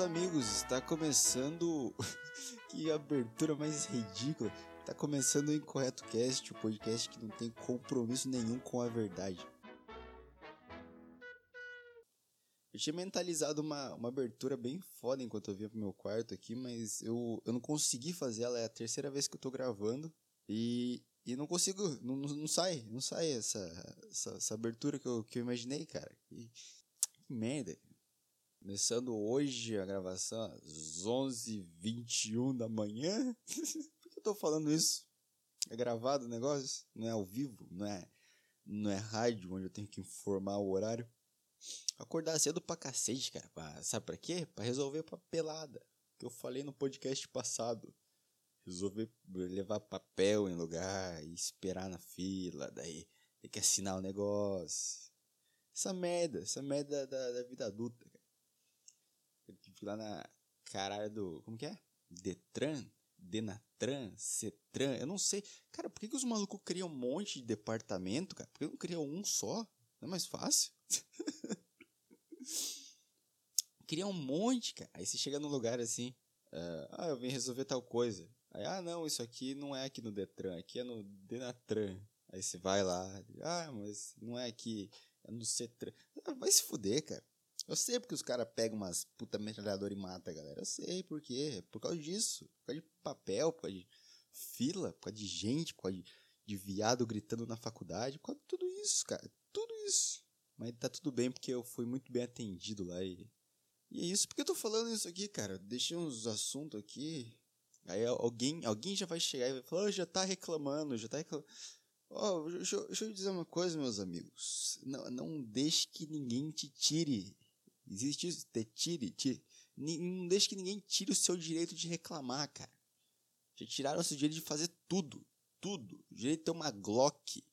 amigos, está começando. Que abertura mais ridícula! Está começando o Incorreto Cast, o podcast que não tem compromisso nenhum com a verdade. Eu tinha mentalizado uma abertura bem foda enquanto eu vinha pro meu quarto aqui, mas eu não consegui fazer ela. É a terceira vez que eu tô gravando e não consigo, não sai essa abertura que eu imaginei, cara. Que merda. Começando hoje a gravação às 11h21 da manhã. Por que eu tô falando isso? É gravado o negócio? Não é ao vivo? Não é rádio onde eu tenho que informar o horário? Acordar cedo pra cacete, cara. Sabe pra quê? Pra resolver papelada. Que eu falei no podcast passado. Resolver levar papel em lugar e esperar na fila. Daí tem que assinar o negócio. Essa merda da vida adulta, cara. Eu tive que ir lá na caralho do... Como que é? Detran? Denatran? Cetran? Eu não sei. Cara, por que os malucos criam um monte de departamento, cara? Por que não criam um só? Não é mais fácil? Cria um monte, cara. Aí você chega num lugar assim... eu vim resolver tal coisa. Aí, não, isso aqui não é aqui no Detran. Aqui é no Denatran. Aí você vai lá. Mas não é aqui. É no Cetran. Vai se fuder, cara. Eu sei porque os caras pegam umas puta metralhadora e mata a galera. Eu sei por quê. Por causa disso. Por causa de papel, por causa de fila, por causa de gente, por causa de viado gritando na faculdade. Por causa de tudo isso, cara. Tudo isso. Mas tá tudo bem porque eu fui muito bem atendido lá e é isso. Por que eu tô falando isso aqui, cara? Deixei uns assuntos aqui. Aí alguém já vai chegar e vai falar, já tá reclamando. Deixa eu dizer uma coisa, meus amigos. Não deixe que ninguém te tire. Existe isso? Tire. Não deixe que ninguém tire o seu direito de reclamar, cara. Já tiraram o seu direito de fazer tudo. Tudo. O direito de ter uma Glock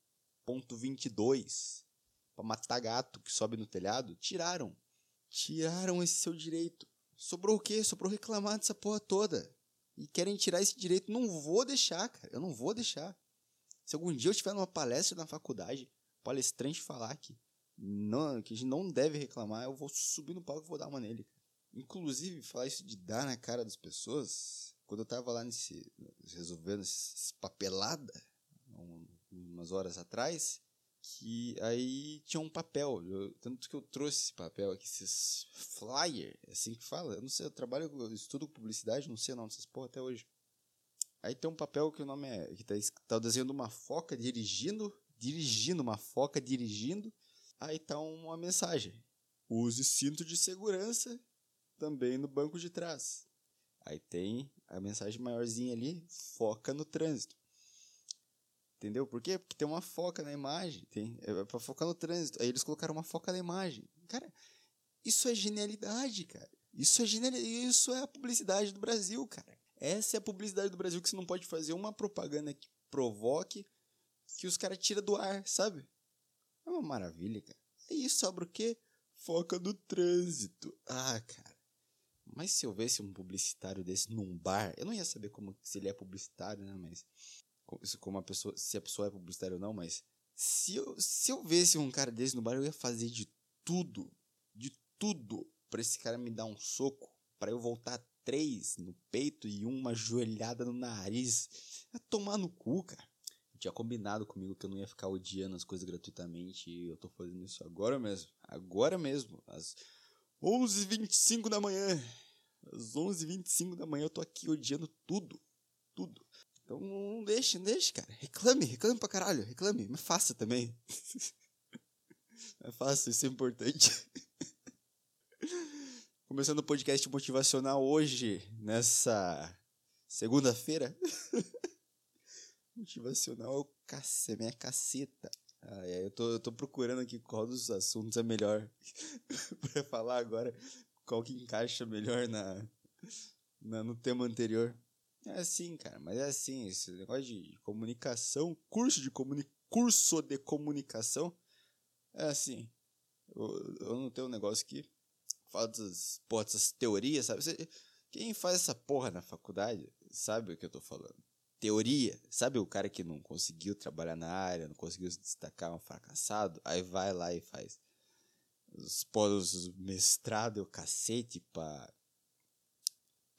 .22 pra matar gato que sobe no telhado. Tiraram esse seu direito. Sobrou o quê? Sobrou reclamar dessa porra toda. E querem tirar esse direito. Não vou deixar, cara. Eu não vou deixar. Se algum dia eu estiver numa palestra na faculdade, palestrante falar que a gente não deve reclamar, eu vou subir no palco e vou dar uma nele. Inclusive, falar isso de dar na cara das pessoas, quando eu tava lá resolvendo essas papelada, umas horas atrás, que aí tinha um papel, tanto que eu trouxe esse papel aqui, esses flyer, assim que fala, eu não sei, eu estudo publicidade, não sei o nome dessas porra até hoje. Aí tem um papel que o nome é, que tá o desenho de uma foca dirigindo, uma foca dirigindo, aí tá uma mensagem, use cinto de segurança também no banco de trás. Aí tem a mensagem maiorzinha ali, foca no trânsito. Entendeu? Por quê? Porque tem uma foca na imagem. É pra focar no trânsito. Aí eles colocaram uma foca na imagem. Cara, isso é genialidade, cara. Isso é a publicidade do Brasil, cara. Essa é a publicidade do Brasil, que você não pode fazer uma propaganda que provoque que os caras tiram do ar, sabe? É uma maravilha, cara. E isso sobra o quê? Foca no trânsito. Cara. Mas se eu visse um publicitário desse num bar, eu não ia saber se ele é publicitário, né? Mas se a pessoa é publicitária ou não, mas se eu visse um cara desse no bar, eu ia fazer de tudo pra esse cara me dar um soco, pra eu voltar 3 no peito e uma joelhada no nariz. É tomar no cu, cara. Eu tinha combinado comigo que eu não ia ficar odiando as coisas gratuitamente e eu tô fazendo isso agora mesmo, às 11h25 da manhã. Às 11h25 da manhã eu tô aqui odiando tudo. Então não deixe, cara. Reclame pra caralho. Reclame, mas faça também. Faça, isso é importante. Começando o podcast motivacional hoje, nessa segunda-feira. Motivacional é minha caceta. Eu tô procurando aqui qual dos assuntos é melhor pra falar agora. Qual que encaixa melhor no tema anterior. É assim, cara, mas é assim, esse negócio de comunicação, curso de comunicação, é assim, eu não tenho um negócio que fala dessas teorias, sabe? Quem faz essa porra na faculdade sabe o que eu tô falando. Teoria, sabe o cara que não conseguiu trabalhar na área, não conseguiu se destacar, um fracassado, aí vai lá e faz os mestrado e o cacete pra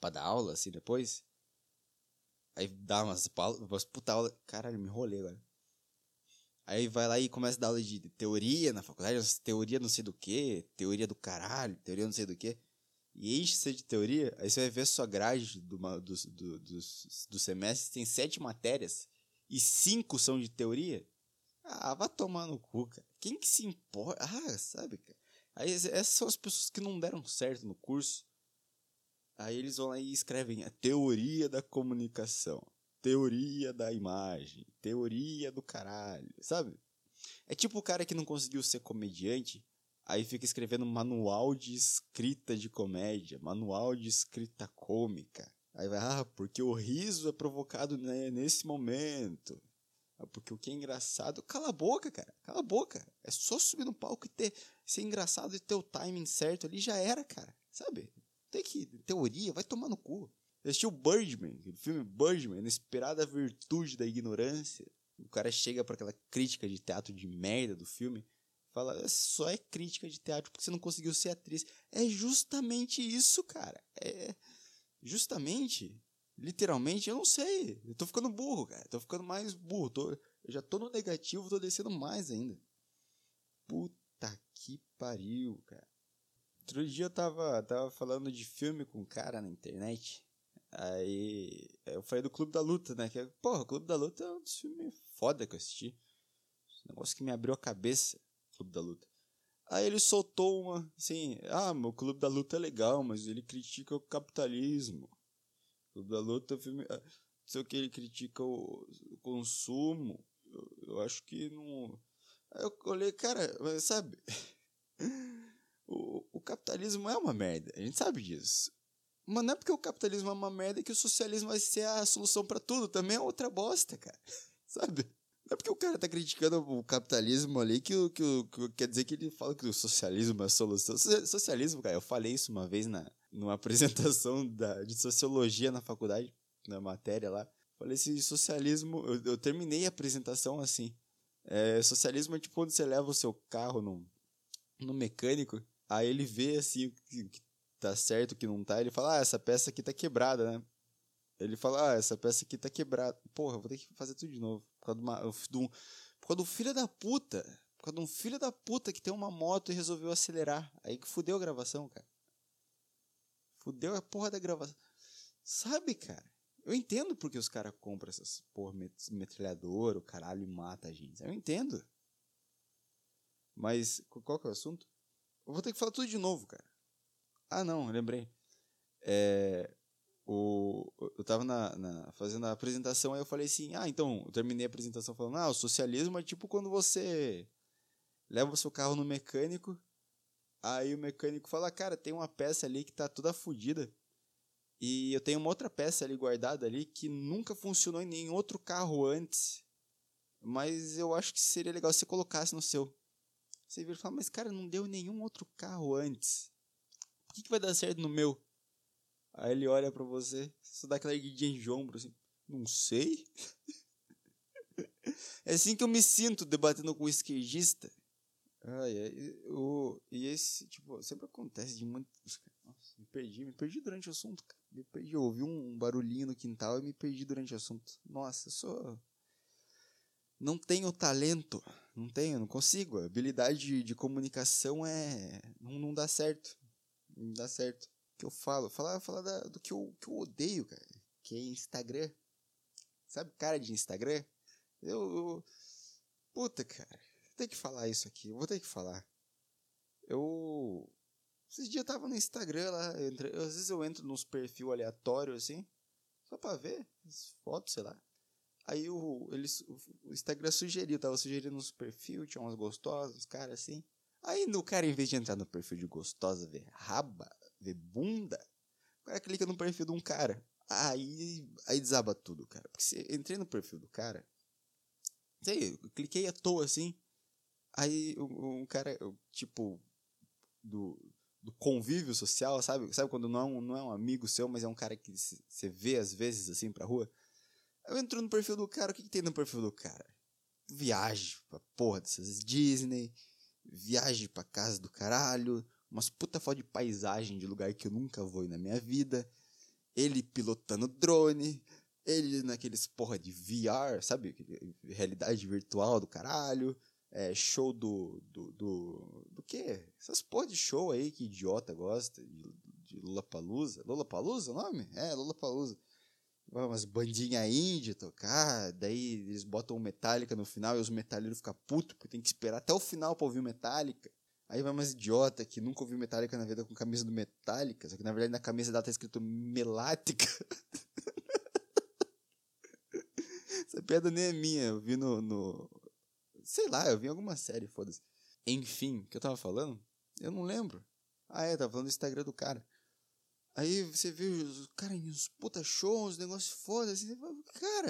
pra dar aula, assim, depois. Aí dá umas puta aula. Caralho, me enrolei agora. Aí vai lá e começa a dar aula de teoria na faculdade, teoria não sei do que, teoria do caralho, teoria não sei do que. E enche-se de teoria, aí você vai ver a sua grade do semestre, tem 7 matérias e 5 são de teoria. Ah, vai tomar no cu, cara. Quem que se importa? Ah, sabe, cara. Aí essas são as pessoas que não deram certo no curso. Aí eles vão lá e escrevem a teoria da comunicação, teoria da imagem, teoria do caralho, sabe? É tipo o cara que não conseguiu ser comediante, aí fica escrevendo manual de escrita de comédia, manual de escrita cômica. Aí vai, porque o riso é provocado, né, nesse momento. Porque o que é engraçado... Cala a boca, cara. Cala a boca. É só subir no palco e ser engraçado e ter o timing certo ali, já era, cara. Sabe? Tem que... Teoria, vai tomar no cu. Eu assisti o Birdman, o filme Birdman, Inesperada Virtude da Ignorância. O cara chega pra aquela crítica de teatro de merda do filme, fala, só é crítica de teatro porque você não conseguiu ser atriz. É justamente isso, cara. É justamente... Literalmente, eu não sei. Eu tô ficando burro, cara. Tô ficando mais burro. Eu já tô no negativo, tô descendo mais ainda. Puta que pariu, cara. Outro dia eu tava falando de filme com um cara na internet. Aí eu falei do Clube da Luta, né? O Clube da Luta é um dos filmes foda que eu assisti. Um negócio que me abriu a cabeça, Clube da Luta. Aí ele soltou uma, assim, meu Clube da Luta é legal, mas ele critica o capitalismo. Clube da Luta, filme, sei o que, ele critica o consumo. Eu acho que não. Aí eu olhei, cara, mas sabe? O capitalismo é uma merda, a gente sabe disso. Mas não é porque o capitalismo é uma merda que o socialismo vai ser a solução pra tudo. Também é outra bosta, cara. Sabe? Não é porque o cara tá criticando o capitalismo ali que quer dizer que ele fala que o socialismo é a solução. Socialismo, cara, eu falei isso uma vez numa apresentação de sociologia na faculdade, na matéria lá. Falei assim, socialismo... Eu terminei a apresentação assim. Socialismo é tipo quando você leva o seu carro no mecânico, aí ele vê assim o que tá certo, o que não tá, ele fala, essa peça aqui tá quebrada, né? Ele fala, essa peça aqui tá quebrada. Porra, eu vou ter que fazer tudo de novo. Por causa do filho da puta. Por causa de um filho da puta que tem uma moto e resolveu acelerar. Aí que fudeu a gravação, cara. Fudeu a porra da gravação. Sabe, cara? Eu entendo porque os caras compram essas porra metralhadora, o caralho, e mata a gente. Eu entendo. Mas, qual que é o assunto? Eu vou ter que falar tudo de novo, cara. Não, lembrei. Eu tava fazendo a apresentação, aí eu falei assim, então, eu terminei a apresentação falando, o socialismo é tipo quando você leva o seu carro no mecânico, aí o mecânico fala, cara, tem uma peça ali que tá toda fodida, e eu tenho uma outra peça ali guardada ali que nunca funcionou em nenhum outro carro antes, mas eu acho que seria legal se você colocasse no seu. Você vira e fala, mas cara, não deu em nenhum outro carro antes, por que vai dar certo no meu? Aí ele olha pra você, você dá aquela erguidinha de ombro, assim, não sei. É assim que eu me sinto debatendo com o esquerdista. E esse, tipo, sempre acontece de muito... Nossa, me perdi durante o assunto, cara. Me perdi, eu ouvi um barulhinho no quintal e me perdi durante o assunto. Nossa, não tenho talento, não consigo. A habilidade de comunicação não dá certo. Não dá certo. Que eu falo? Falar do que eu odeio, cara. Que é Instagram. Sabe cara de Instagram? Puta, cara. Vou ter que falar isso aqui. Eu vou ter que falar. Esses dias eu tava no Instagram lá. Às vezes eu entro nos perfil aleatórios assim. Só pra ver as fotos, sei lá. Aí o Instagram sugeriu. Tava sugerindo uns perfil. Tinha umas gostosas, cara assim. Aí o cara, em vez de entrar no perfil de gostosa, ver raba, ver bunda, o cara clica no perfil de um cara. Aí desaba tudo, cara. Porque se entrei no perfil do cara, sei, eu cliquei à toa assim. Aí um cara, tipo, do convívio social, sabe? Sabe quando não é um amigo seu, mas é um cara que você vê às vezes assim pra rua? Eu entro no perfil do cara, o que tem no perfil do cara? Viagem pra porra dessas Disney, viagem pra casa do caralho, umas puta foto de paisagem de lugar que eu nunca vou ir na minha vida. ele pilotando drone, ele naqueles porra de VR, sabe? Realidade virtual do caralho. Show do quê? Essas porra de show aí que idiota gosta. De Lollapalooza. Lollapalooza o nome? Lollapalooza. Umas bandinhas indie tocar. Daí eles botam o Metallica no final e os metaleiros ficam putos porque tem que esperar até o final pra ouvir o Metallica. Aí vai umas idiota que nunca ouviu Metallica na vida com camisa do Metallica. Só que na verdade na camisa dela tá escrito Melática. Essa piada nem é minha. Eu vi sei lá, eu vi em alguma série, foda-se. Enfim, o que eu tava falando? Eu não lembro. Tava falando do Instagram do cara. Aí você vê os caras em uns puta shows, uns negócios foda, assim, você fala,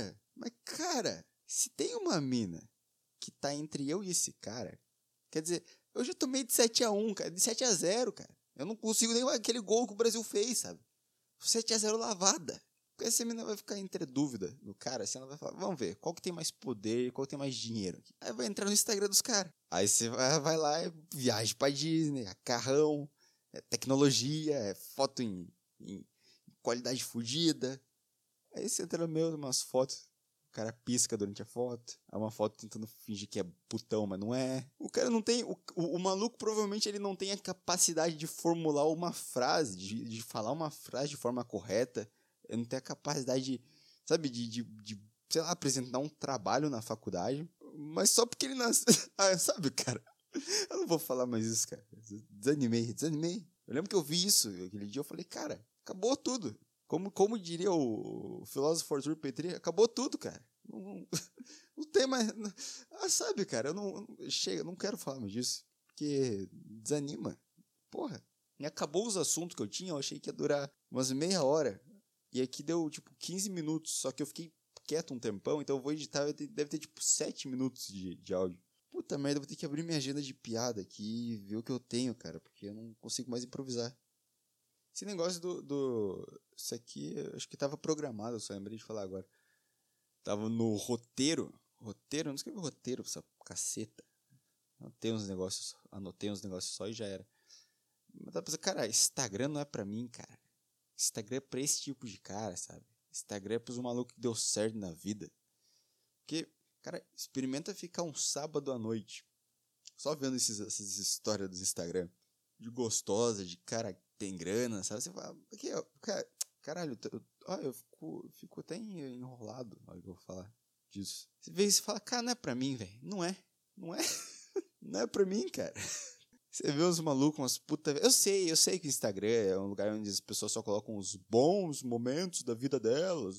cara, se tem uma mina que tá entre eu e esse cara, quer dizer, eu já tomei de 7-1, cara, de 7-0, cara. Eu não consigo nem aquele gol que o Brasil fez, sabe? 7-0 lavada. Porque essa menina vai ficar entre dúvida do cara, assim, ela vai falar, vamos ver, qual que tem mais poder, qual que tem mais dinheiro aqui. Aí vai entrar no Instagram dos caras. Aí você vai lá, viaja pra Disney, carrão, tecnologia, foto em qualidade fodida. Aí você entra no meio, umas fotos, o cara pisca durante a foto, é uma foto tentando fingir que é putão, mas não é. O cara não tem, o maluco provavelmente ele não tem a capacidade de formular uma frase, de falar uma frase de forma correta. Ele não tem a capacidade de, sabe, de sei lá, apresentar um trabalho na faculdade, mas só porque ele nasceu. Sabe, cara? Eu não vou falar mais isso, cara. Desanimei. Eu lembro que eu vi isso aquele dia, eu falei, cara, acabou tudo. Como diria o filósofo Arthur Petri, acabou tudo, cara. Não tem mais. Sabe, cara, eu não quero falar mais disso, porque desanima. Porra. E acabou os assuntos que eu tinha, eu achei que ia durar umas meia hora. E aqui deu, 15 minutos, só que eu fiquei quieto um tempão, então eu vou editar, deve ter, 7 minutos de áudio. Puta merda, eu vou ter que abrir minha agenda de piada aqui e ver o que eu tenho, cara, porque eu não consigo mais improvisar. Esse negócio isso aqui, eu acho que tava programado, eu só lembrei de falar agora. Tava no roteiro, não escrevi roteiro, essa caceta. Anotei uns negócios só e já era. Mas dá pra pensar, cara, Instagram não é pra mim, cara. Instagram é pra esse tipo de cara, sabe? Instagram é pros malucos que deu certo na vida. Porque, cara, experimenta ficar um sábado à noite só vendo essas histórias dos Instagram de gostosa, de cara que tem grana, sabe? Você fala, aqui, ó, caralho, eu fico até enrolado na hora que eu vou falar disso. Você vê isso e fala, cara, não é pra mim, velho. Não é. Não é pra mim, cara. Você vê uns malucos, umas puta... Eu sei que o Instagram é um lugar onde as pessoas só colocam os bons momentos da vida delas.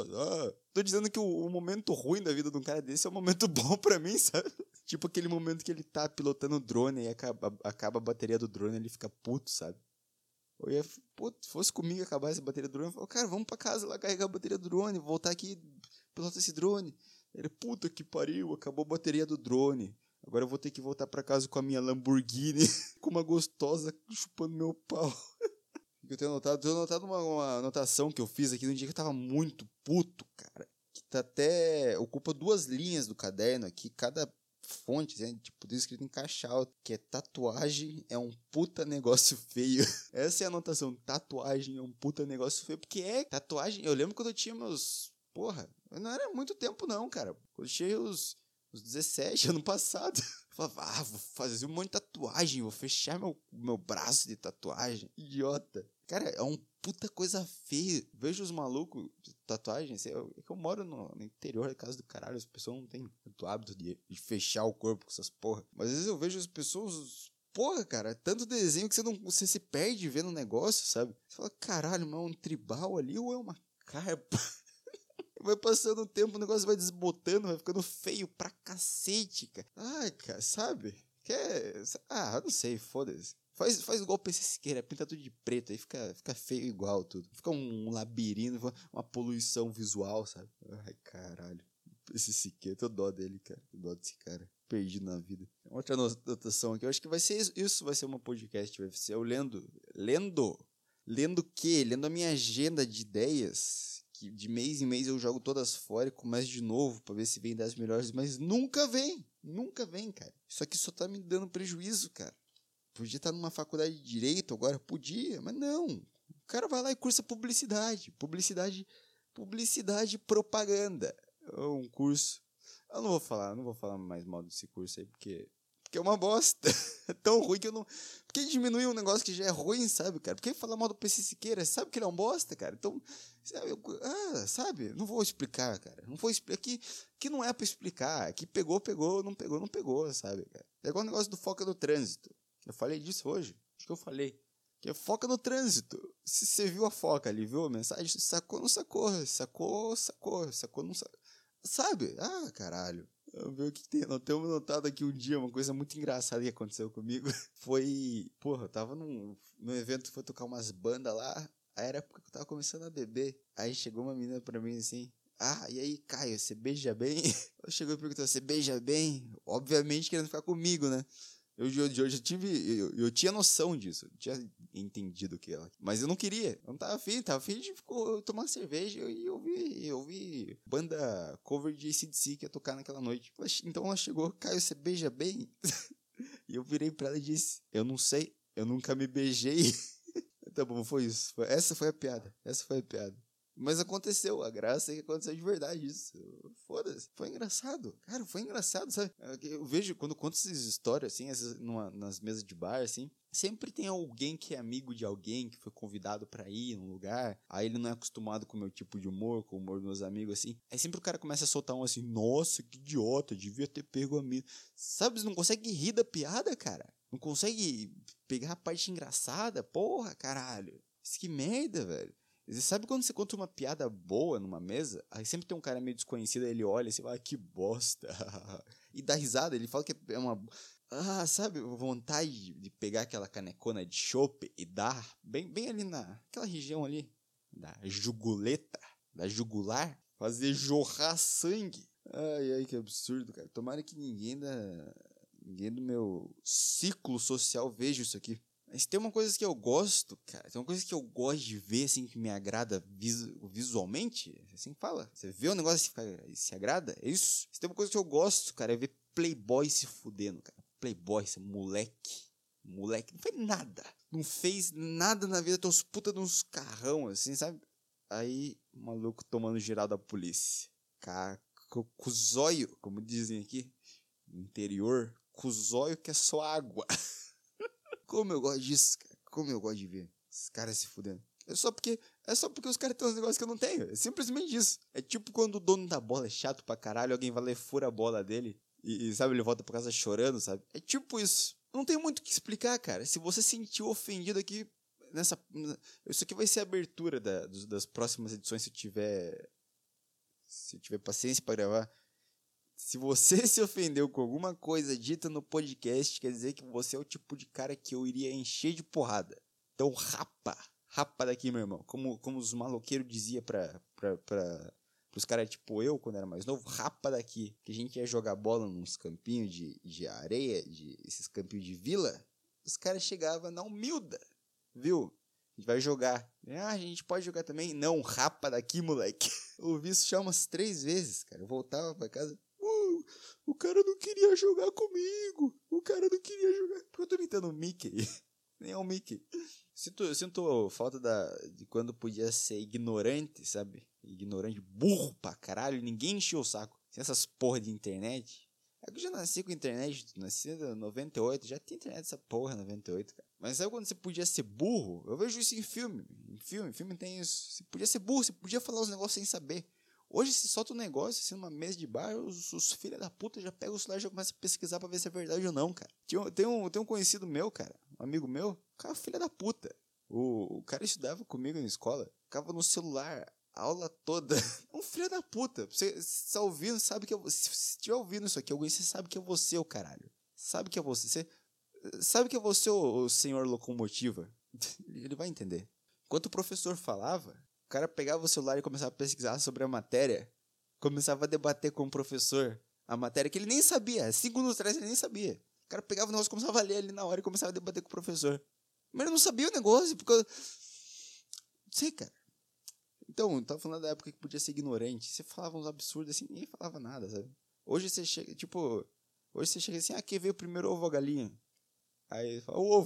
Tô dizendo que o momento ruim da vida de um cara desse é um momento bom pra mim, sabe? Tipo aquele momento que ele tá pilotando o drone e acaba a bateria do drone e ele fica puto, sabe? Eu ia, se fosse comigo acabar essa bateria do drone, eu falo, cara, vamos pra casa lá carregar a bateria do drone, voltar aqui, pilotar esse drone. Ele, puta que pariu, acabou a bateria do drone. Agora eu vou ter que voltar pra casa com a minha Lamborghini, com uma gostosa chupando meu pau. Eu tenho anotado uma anotação que eu fiz aqui no dia que eu tava muito puto, cara. Que tá até... ocupa 2 linhas do caderno aqui, cada fonte, né? Tipo, tudo escrito em caixa alta, que é tatuagem é um puta negócio feio. Essa é a anotação, tatuagem é um puta negócio feio, porque tatuagem... Eu lembro quando eu tinha meus... Porra, não era muito tempo não, cara. Quando eu tinha os 17, ano passado. Eu falava, vou fazer um monte de tatuagem, vou fechar meu braço de tatuagem. Idiota. Cara, é um puta coisa feia. Vejo os malucos de tatuagem, assim, é que eu moro no interior da casa do caralho, as pessoas não têm tanto hábito de fechar o corpo com essas porra. Mas às vezes eu vejo as pessoas... Porra, cara, tanto desenho que você se perde vendo o negócio, sabe? Você fala, caralho, mas é um tribal ali ou é uma carpa? Vai passando o tempo, o negócio vai desbotando, vai ficando feio pra cacete, cara. Ai, cara, sabe? Não sei, foda-se. Faz igual o PC Siqueira, pinta tudo de preto, aí fica feio igual tudo. Fica um labirinto, uma poluição visual, sabe? Ai, caralho. PC Siqueira, tô dó dele, cara. Tô dó desse cara. Perdido na vida. Outra anotação aqui, eu acho que vai ser isso vai ser uma podcast, vai ser eu lendo o quê? Lendo a minha agenda de ideias, que de mês em mês eu jogo todas fora e começo de novo pra ver se vem das melhores, mas nunca vem, cara. Isso aqui só tá me dando prejuízo, cara. Podia estar numa faculdade de Direito agora, podia, mas não. O cara vai lá e cursa publicidade. Publicidade e propaganda. É um curso. Eu não vou falar mais mal desse curso aí, porque é uma bosta. É tão ruim que eu não... Por que diminuir um negócio que já é ruim, sabe, cara? Por que falar mal do PC Siqueira? Sabe que ele é um bosta, cara? Então, sabe? Não vou explicar, cara. Não vou explicar. Que não é pra explicar. Que pegou, não pegou, sabe, cara? É igual o negócio do Foca no Trânsito. Eu falei disso hoje. Acho que eu falei. Que é foca no trânsito. Se você viu a foca ali, viu a mensagem, sacou, não sacou. Sacou, não sacou. Sabe? Ah, caralho. Vamos ver o que tem. Nós temos notado aqui um dia uma coisa muito engraçada que aconteceu comigo. Foi... Porra, eu tava num evento que foi tocar umas bandas lá. Aí era a época que eu tava começando a beber. Aí chegou uma menina pra mim assim... Ah, e aí, Caio, você beija bem? Ela chegou e perguntou, você beija bem? Obviamente querendo ficar comigo, né? Eu tinha noção disso, eu tinha entendido que ela... Mas eu não queria, eu não tava afim de tomar cerveja e ouvir banda cover de AC/DC que ia tocar naquela noite. Então ela chegou, Caio, você beija bem? E eu virei pra ela e disse, eu não sei, eu nunca me beijei. Tá bom, foi isso, essa foi a piada. Mas aconteceu, a graça é que aconteceu de verdade isso. Foda-se, foi engraçado. Cara, foi engraçado, sabe? Eu vejo, quando eu conto essas histórias, assim, nas mesas de bar, assim, sempre tem alguém que é amigo de alguém que foi convidado pra ir num lugar. Aí ele não é acostumado com o meu tipo de humor, com o humor dos meus amigos, assim. Aí sempre o cara começa a soltar um assim, nossa, que idiota, devia ter pego a minha. Sabe, você não consegue rir da piada, cara. Não consegue pegar a parte engraçada. Porra, caralho. Isso que merda, velho. Você sabe quando você conta uma piada boa numa mesa? Aí sempre tem um cara meio desconhecido, aí ele olha e você fala, que bosta. E dá risada, ele fala que é uma... Ah, sabe, vontade de pegar aquela canecona de chopp e dar bem ali naquela região ali, da juguleta, da jugular, fazer jorrar sangue. Ai, que absurdo, cara. Tomara que ninguém do meu ciclo social veja isso aqui. Mas tem uma coisa que eu gosto, cara. Tem uma coisa que eu gosto de ver, assim, que me agrada visualmente. Assim que fala. Você vê um negócio e se agrada? É isso. Se tem uma coisa que eu gosto, cara, é ver playboy se fudendo, cara. Playboy, esse moleque. Moleque, não fez nada. Não fez nada na vida. Tem uns puta de uns carrão, assim, sabe? Aí, o maluco tomando geral da polícia. Cara, com o zóio, como dizem aqui no interior. Com o zóio que é só água. Como eu gosto disso, cara. Como eu gosto de ver esses caras se fudendo. É só porque os caras têm uns negócios que eu não tenho. É simplesmente isso. É tipo quando o dono da bola é chato pra caralho, alguém vai lá e fura a bola dele e sabe, ele volta pra casa chorando, sabe? É tipo isso. Não tem muito o que explicar, cara. Se você se sentiu ofendido aqui isso aqui vai ser a abertura das próximas edições se eu tiver paciência pra gravar. Se você se ofendeu com alguma coisa dita no podcast, quer dizer que você é o tipo de cara que eu iria encher de porrada. Então rapa daqui, meu irmão. Como os maloqueiros diziam pros caras tipo eu, quando era mais novo, rapa daqui. Que a gente ia jogar bola nos campinhos de areia, esses campinhos de vila. Os caras chegavam na humilda, viu? A gente vai jogar. A gente pode jogar também? Não, rapa daqui, moleque. Eu ouvi isso já umas 3 vezes, cara. Eu voltava pra casa... O cara não queria jogar comigo. Porque eu tô imitando o Mickey. Nem é o Mickey. Sinto falta de quando podia ser ignorante, sabe? Ignorante, burro pra caralho. Ninguém encheu o saco. Sem essas porra de internet. É que eu já nasci com internet. Nasci em 98. Já tinha internet essa porra em 98, cara. Mas sabe quando você podia ser burro? Eu vejo isso em filme. Em filme tem isso. Você podia ser burro. Você podia falar os negócios sem saber. Hoje, se solta um negócio assim numa mesa de bar, os filhos da puta já pegam o celular e já começam a pesquisar pra ver se é verdade ou não, cara. Tem um conhecido meu, cara, um amigo meu, cara, filho da puta. O cara estudava comigo na escola, ficava no celular a aula toda. Um filho da puta. Você tá ouvindo, sabe que se estiver ouvindo isso aqui, alguém, você sabe que é você, o caralho. Sabe que é você. Você sabe que é você, o senhor locomotiva. Ele vai entender. Enquanto o professor falava, o cara pegava o celular e começava a pesquisar sobre a matéria, começava a debater com o professor a matéria que ele nem sabia, 5 minutos atrás ele nem sabia. O cara pegava o negócio, começava a ler ali na hora e começava a debater com o professor. Mas ele não sabia o negócio, porque... Não sei, cara. Então, eu tava falando da época que podia ser ignorante. Você falava uns absurdos assim, ninguém falava nada, sabe? Hoje você chega, assim, quer ver o primeiro ovo ou a galinha? Aí ele fala, o ovo.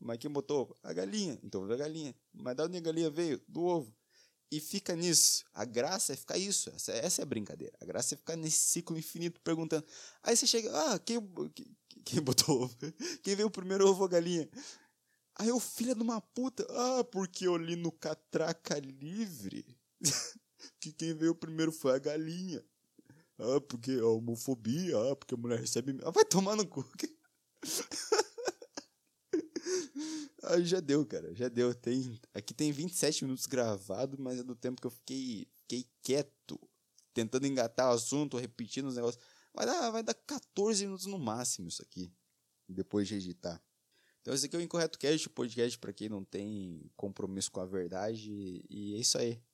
Mas quem botou ovo? A galinha. Então veio a galinha. Mas da onde a galinha veio? Do ovo. E fica nisso. A graça é ficar isso. Essa é a brincadeira. A graça é ficar nesse ciclo infinito perguntando. Aí você chega, quem botou ovo? Quem veio primeiro, ovo ou a galinha? Aí o filho de uma puta, porque eu li no Catraca Livre que quem veio primeiro foi a galinha. Porque a homofobia, porque a mulher recebe... vai tomar no cu. Aí já deu, cara, já deu. Aqui tem 27 minutos gravado, mas é do tempo que eu fiquei quieto, tentando engatar o assunto, repetindo os negócios. Vai dar 14 minutos no máximo isso aqui, depois de editar. Então esse aqui é o Incorreto Cast, o podcast para quem não tem compromisso com a verdade, e é isso aí.